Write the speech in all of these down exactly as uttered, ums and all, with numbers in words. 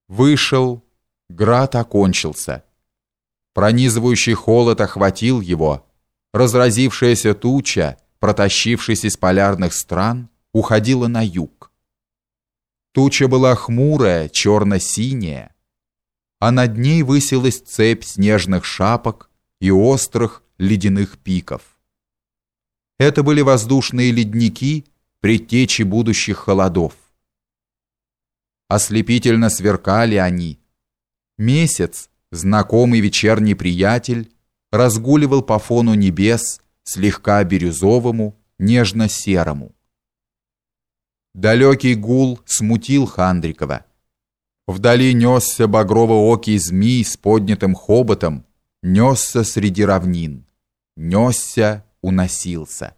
Вышел, град окончился. Пронизывающий холод охватил его. Разразившаяся туча, протащившись из полярных стран, уходила на юг. Туча была хмурая, черно-синяя, а над ней высилась цепь снежных шапок и острых ледяных пиков. Это были воздушные ледники, предтечи будущих холодов. Ослепительно сверкали они. Месяц, знакомый вечерний приятель, разгуливал по фону небес, слегка бирюзовому, нежно-серому. Далекий гул смутил Хандрикова. Вдали несся багрово-окий змей с поднятым хоботом, несся среди равнин, несся, уносился.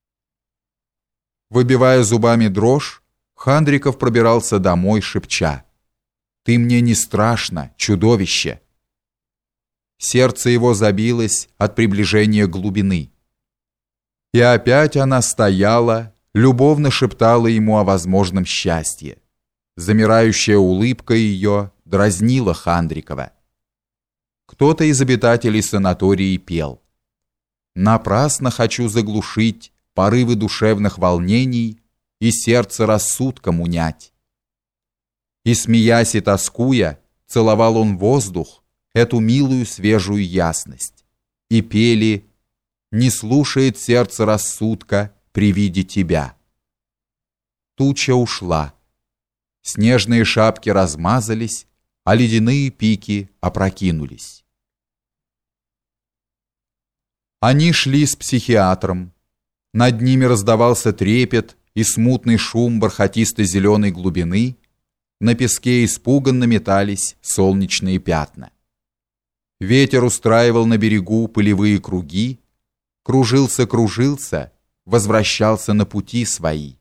Выбивая зубами дрожь, Хандриков пробирался домой, шепча: «Ты мне не страшно, чудовище!» Сердце его забилось от приближения глубины. И опять она стояла, любовно шептала ему о возможном счастье. Замирающая улыбка ее дразнила Хандрикова. Кто-то из обитателей санатории пел: «Напрасно хочу заглушить порывы душевных волнений и сердце рассудком унять». И, смеясь и тоскуя, целовал он воздух, эту милую свежую ясность, и пели: «Не слушает сердце рассудка при виде тебя». Туча ушла. Снежные шапки размазались, а ледяные пики опрокинулись. Они шли с психиатром. Над ними раздавался трепет и смутный шум бархатисто-зеленой глубины. На песке испуганно метались солнечные пятна. Ветер устраивал на берегу пылевые круги, кружился-кружился, возвращался на пути свои.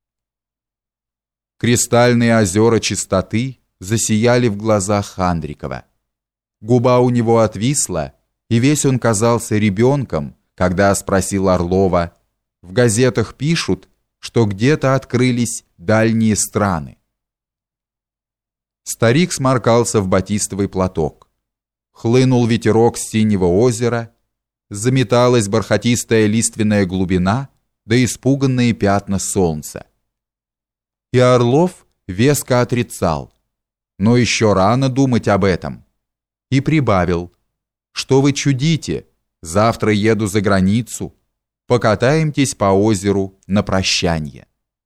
Кристальные озера чистоты засияли в глазах Хандрикова. Губа у него отвисла, и весь он казался ребенком, когда спросил Орлова: «В газетах пишут, что где-то открылись дальние страны». Старик сморкался в батистовый платок. Хлынул ветерок с синего озера, заметалась бархатистая лиственная глубина, да испуганные пятна солнца. И Орлов веско отрицал: «Но еще рано думать об этом». И прибавил: «Что вы чудите? Завтра еду за границу. Покатаемтесь по озеру на прощанье».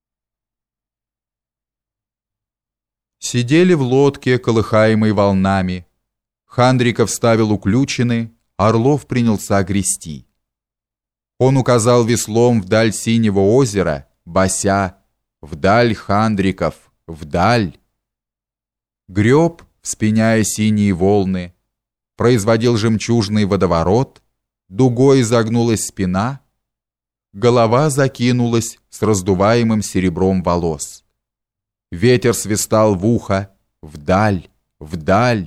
Сидели в лодке, колыхаемой волнами. Хандриков ставил уключины, Орлов принялся грести. Он указал веслом вдаль синего озера, бася: «Вдаль, Хандриков, вдаль!» Греб, вспеняя синие волны, производил жемчужный водоворот, дугой изогнулась спина, голова закинулась с раздуваемым серебром волос. Ветер свистал в ухо: «Вдаль, вдаль!»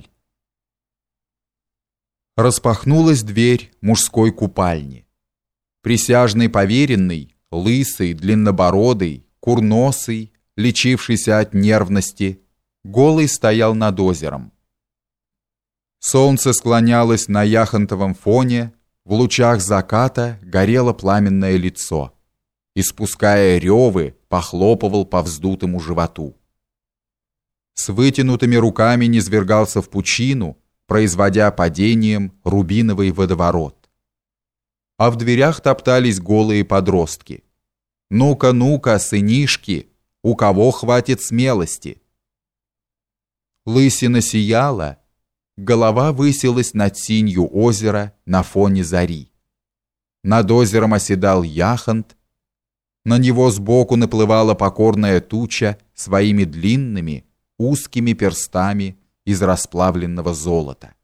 Распахнулась дверь мужской купальни. Присяжный поверенный, лысый, длиннобородый, курносый, лечившийся от нервности, голый стоял над озером. Солнце склонялось на яхонтовом фоне, в лучах заката горело пламенное лицо. Испуская ревы, похлопывал по вздутому животу. С вытянутыми руками низвергался в пучину, производя падением рубиновый водоворот. А в дверях топтались голые подростки. «Ну-ка, ну-ка, сынишки, у кого хватит смелости?» Лысина сияла, голова высилась над синью озера на фоне зари. Над озером оседал яхонт, на него сбоку наплывала покорная туча своими длинными, узкими перстами из расплавленного золота.